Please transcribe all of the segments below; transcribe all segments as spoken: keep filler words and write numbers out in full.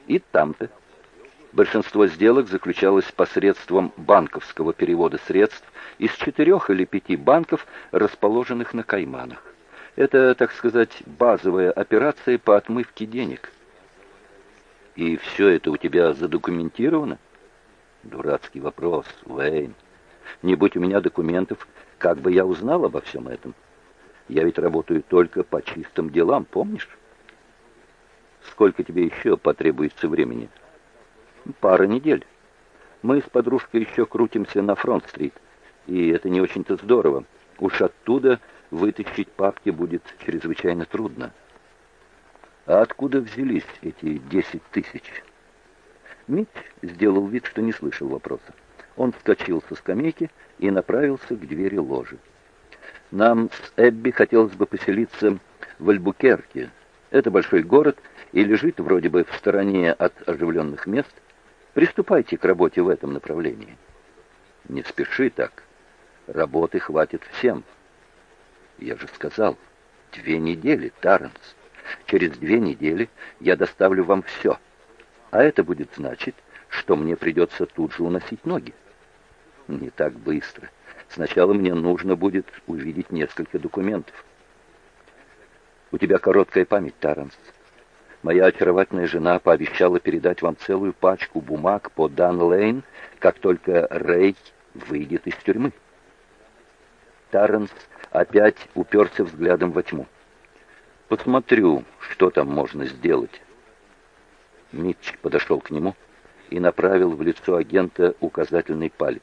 И там-то. Большинство сделок заключалось посредством банковского перевода средств из четырех или пяти банков, расположенных на Кайманах. Это, так сказать, базовая операция по отмывке денег. И все это у тебя задокументировано? Дурацкий вопрос, Уэйн. Не будь у меня документов, как бы я узнал обо всем этом? Я ведь работаю только по чистым делам, помнишь? Сколько тебе еще потребуется времени? Пара недель. Мы с подружкой еще крутимся на Фронт-стрит, и это не очень-то здорово. Уж оттуда вытащить папки будет чрезвычайно трудно. А откуда взялись эти десять тысяч? Митч сделал вид, что не слышал вопроса. Он вскочил со скамейки и направился к двери ложи. Нам с Эбби хотелось бы поселиться в Альбукерке. Это большой город и лежит вроде бы в стороне от оживленных мест. Приступайте к работе в этом направлении. Не спеши так. Работы хватит всем. Я же сказал, две недели, Тарренс. Через две недели я доставлю вам все. А это будет значить, что мне придется тут же уносить ноги. Не так быстро. Сначала мне нужно будет увидеть несколько документов. У тебя короткая память, Тарренс. Моя очаровательная жена пообещала передать вам целую пачку бумаг по Дан-Лейн, как только Рэй выйдет из тюрьмы. Тарренс опять уперся взглядом во тьму. Посмотрю, что там можно сделать. Митч подошел к нему и направил в лицо агента указательный палец.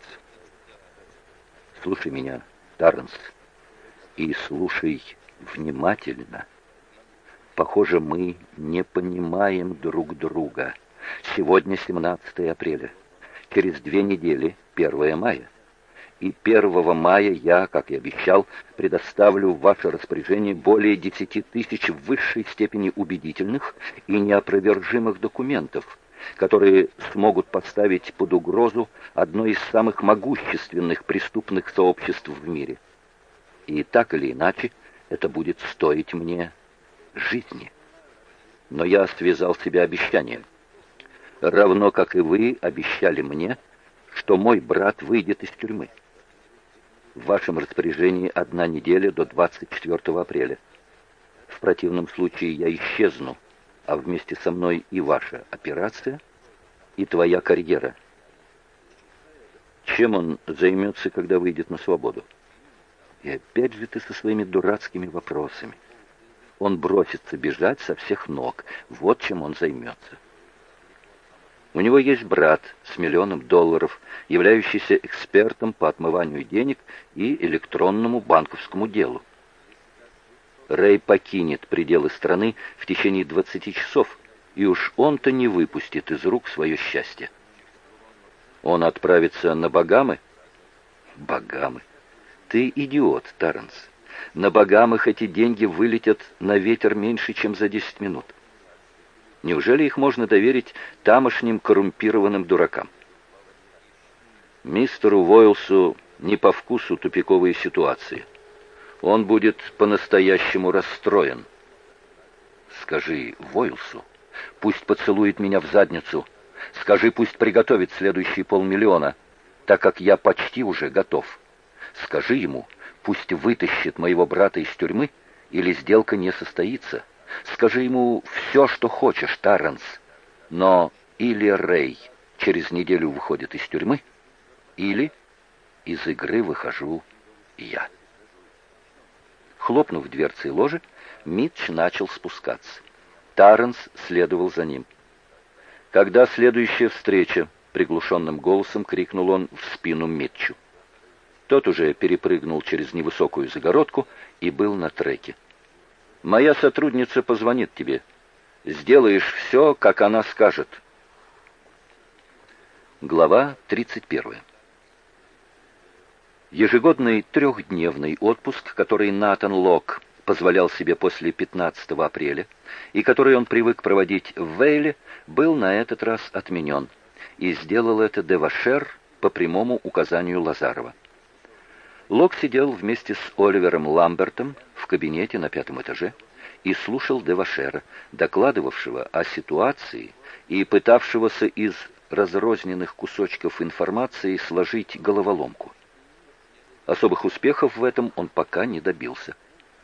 Слушай меня, Тарренс, и слушай внимательно. Похоже, мы не понимаем друг друга. Сегодня семнадцатое апреля. Через две недели, первое мая. И первого мая я, как и обещал, предоставлю в ваше распоряжение более десяти тысяч в высшей степени убедительных и неопровержимых документов, которые смогут поставить под угрозу одно из самых могущественных преступных сообществ в мире. И так или иначе, это будет стоить мне жизни. Но я связал себя обещанием. Равно как и вы обещали мне, что мой брат выйдет из тюрьмы. В вашем распоряжении одна неделя до двадцать четвёртого апреля. В противном случае я исчезну, а вместе со мной и ваша операция, и твоя карьера. Чем он займется, когда выйдет на свободу? И опять же ты со своими дурацкими вопросами. Он бросится бежать со всех ног. Вот чем он займется. У него есть брат с миллионом долларов, являющийся экспертом по отмыванию денег и электронному банковскому делу. Рэй покинет пределы страны в течение двадцати часов, и уж он-то не выпустит из рук свое счастье. Он отправится на Багамы? Багамы? Ты идиот, Тарренс. На Багамах эти деньги вылетят на ветер меньше, чем за десять минут. Неужели их можно доверить тамошним коррумпированным дуракам? Мистеру Войлсу не по вкусу тупиковые ситуации. Он будет по-настоящему расстроен. Скажи Войлсу, пусть поцелует меня в задницу. Скажи, пусть приготовит следующие полмиллиона, так как я почти уже готов. Скажи ему, пусть вытащит моего брата из тюрьмы, или сделка не состоится. Скажи ему все, что хочешь, Тарренс. Но или Рэй через неделю выходит из тюрьмы, или из игры выхожу я. Хлопнув дверцей ложи, Митч начал спускаться. Тарренс следовал за ним. «Когда следующая встреча?» — приглушенным голосом крикнул он в спину Митчу. Тот уже перепрыгнул через невысокую загородку и был на треке. «Моя сотрудница позвонит тебе. Сделаешь все, как она скажет». Глава тридцать первая. Ежегодный трехдневный отпуск, который Натан Лок позволял себе после пятнадцатого апреля, и который он привык проводить в Вейле, был на этот раз отменен, и сделал это Девашер по прямому указанию Лазарова. Лок сидел вместе с Оливером Ламбертом в кабинете на пятом этаже и слушал Девашера, докладывавшего о ситуации и пытавшегося из разрозненных кусочков информации сложить головоломку. Особых успехов в этом он пока не добился.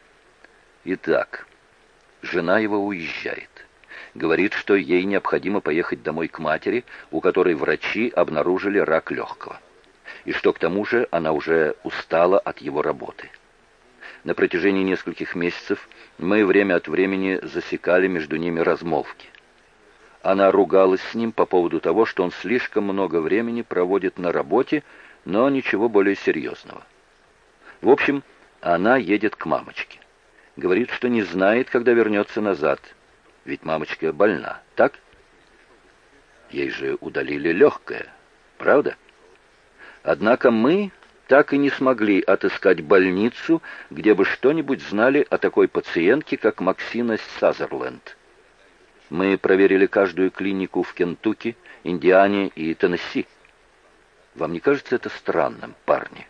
Итак, жена его уезжает. Говорит, что ей необходимо поехать домой к матери, у которой врачи обнаружили рак легкого. И что к тому же она уже устала от его работы. На протяжении нескольких месяцев мы время от времени засекали между ними размолвки. Она ругалась с ним по поводу того, что он слишком много времени проводит на работе, но ничего более серьезного. В общем, она едет к мамочке. Говорит, что не знает, когда вернется назад. Ведь мамочка больна, так? Ей же удалили легкое, правда? Однако мы так и не смогли отыскать больницу, где бы что-нибудь знали о такой пациентке, как Максина Сазерленд. Мы проверили каждую клинику в Кентукки, Индиане и Теннесси. Вам не кажется это странным, парни?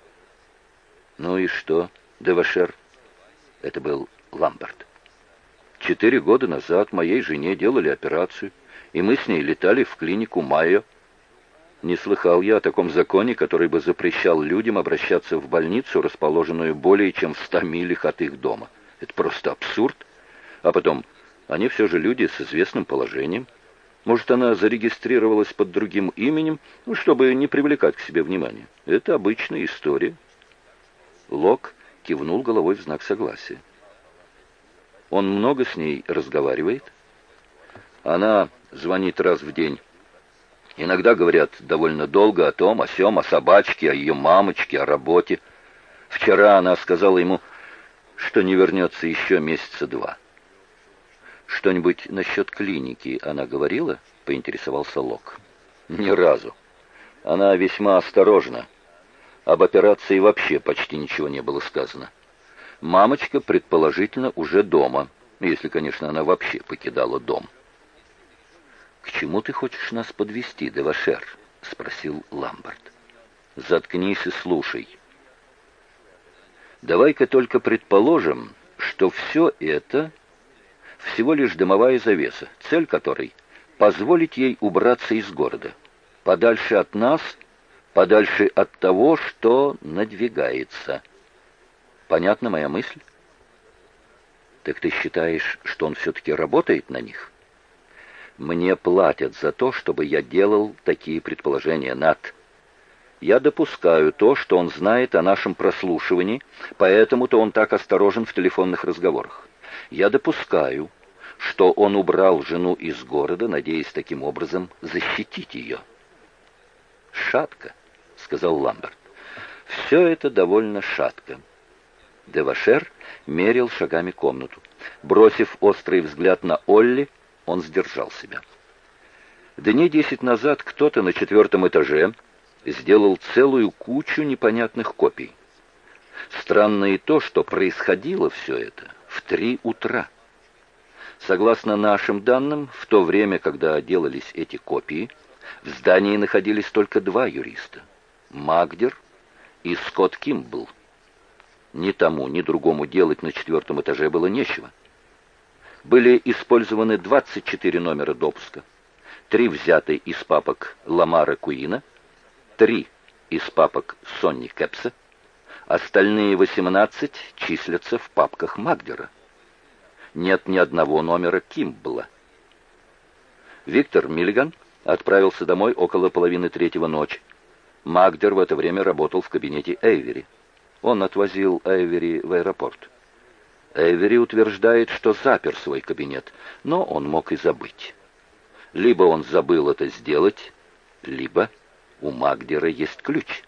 Ну и что, Девашер? Это был Ламберт. Четыре года назад моей жене делали операцию, и мы с ней летали в клинику Майо. Не слыхал я о таком законе, который бы запрещал людям обращаться в больницу, расположенную более чем в ста милях от их дома. Это просто абсурд. А потом, они все же люди с известным положением. Может, она зарегистрировалась под другим именем, ну, чтобы не привлекать к себе внимания. Это обычная история. Лок кивнул головой в знак согласия. Он много с ней разговаривает? Она звонит раз в день. Иногда говорят довольно долго о том, о сём, о собачке, о ее мамочке, о работе. Вчера она сказала ему, что не вернется еще месяца два. «Что-нибудь насчет клиники она говорила?» — поинтересовался Лок. «Ни разу. Она весьма осторожна. Об операции вообще почти ничего не было сказано. Мамочка, предположительно, уже дома, если, конечно, она вообще покидала дом». «К чему ты хочешь нас подвести, Девашер?» — спросил Ламберт. «Заткнись и слушай. Давай-ка только предположим, что все это всего лишь дымовая завеса, цель которой — позволить ей убраться из города, подальше от нас, подальше от того, что надвигается. Понятна моя мысль? Так ты считаешь, что он все-таки работает на них? Мне платят за то, чтобы я делал такие предположения, Нат. Я допускаю то, что он знает о нашем прослушивании, поэтому-то он так осторожен в телефонных разговорах. Я допускаю, что он убрал жену из города, надеясь таким образом защитить ее. «Шатко», — сказал Ламберт. «Все это довольно шатко». Девашер мерил шагами комнату. Бросив острый взгляд на Олли, он сдержал себя. Дней десять назад кто-то на четвертом этаже сделал целую кучу непонятных копий. Странно и то, что происходило все это в три утра. Согласно нашим данным, в то время, когда делались эти копии, в здании находились только два юриста — Магдер и Скотт Кимбл. Ни тому, ни другому делать на четвертом этаже было нечего. Были использованы двадцать четыре номера допуска, три взяты из папок Ламара Куина, три из папок Сонни Кэпса, остальные восемнадцать числятся в папках Магдера. Нет ни одного номера Кимбла. Виктор Миллиган отправился домой около половины третьего ночи. Магдер в это время работал в кабинете Эйвери. Он отвозил Эйвери в аэропорт. Эйвери утверждает, что запер свой кабинет, но он мог и забыть. Либо он забыл это сделать, либо у Магдера есть ключ.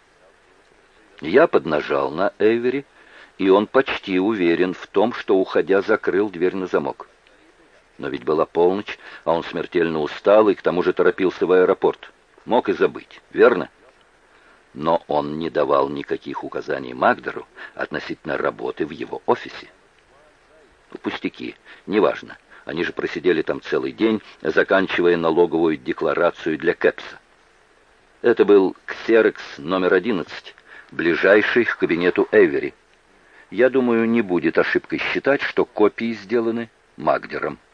Я поднажал на Эйвери, и он почти уверен в том, что, уходя, закрыл дверь на замок. Но ведь была полночь, а он смертельно устал и к тому же торопился в аэропорт. Мог и забыть, верно? Но он не давал никаких указаний Магдеру относительно работы в его офисе. Пустяки, неважно. Они же просидели там целый день, заканчивая налоговую декларацию для Кэпса. Это был ксерокс номер одиннадцать, ближайший к кабинету Эйвери. Я думаю, не будет ошибкой считать, что копии сделаны Магдером.